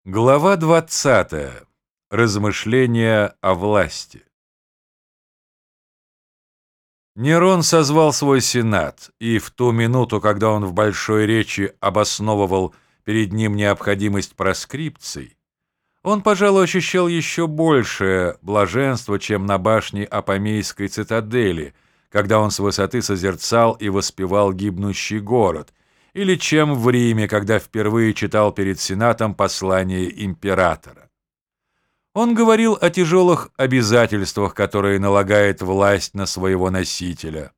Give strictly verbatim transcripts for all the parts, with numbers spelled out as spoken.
Глава двадцатая. Размышления о власти. Нерон созвал свой сенат, и в ту минуту, когда он в большой речи обосновывал перед ним необходимость проскрипций, он, пожалуй, ощущал еще большее блаженство, чем на башне Апамейской цитадели, когда он с высоты созерцал и воспевал гибнущий город, или чем в Риме, когда впервые читал перед Сенатом послание императора. Он говорил о тяжелых обязательствах, которые налагает власть на своего носителя.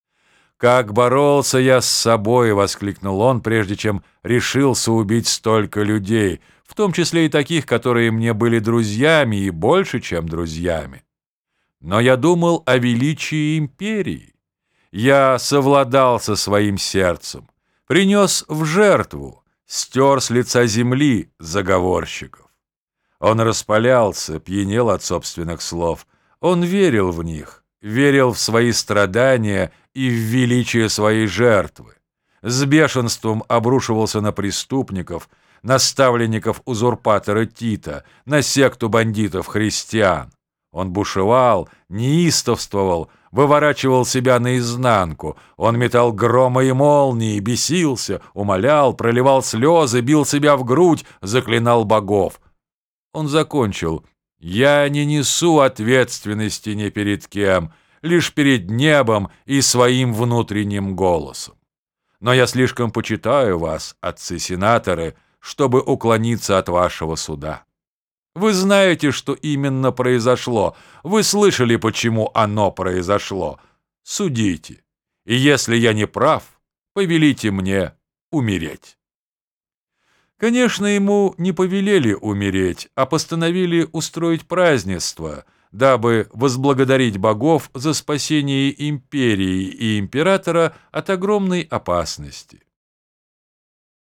«Как боролся я с собой!» — воскликнул он, прежде чем решился убить столько людей, в том числе и таких, которые мне были друзьями и больше, чем друзьями. Но я думал о величии империи. Я совладал со своим сердцем, принес в жертву, стер с лица земли заговорщиков. Он распалялся, пьянел от собственных слов. Он верил в них, верил в свои страдания и в величие своей жертвы. С бешенством обрушивался на преступников, на ставленников узурпатора Тита, на секту бандитов-христиан. Он бушевал, неистовствовал, выворачивал себя наизнанку. Он метал грома и молнии, бесился, умолял, проливал слезы, бил себя в грудь, заклинал богов. Он закончил: «Я не несу ответственности ни перед кем, лишь перед небом и своим внутренним голосом. Но я слишком почитаю вас, отцы-сенаторы, чтобы уклониться от вашего суда. Вы знаете, что именно произошло. Вы слышали, почему оно произошло. Судите. И если я не прав, повелите мне умереть». Конечно, ему не повелели умереть, а постановили устроить празднество, дабы возблагодарить богов за спасение империи и императора от огромной опасности.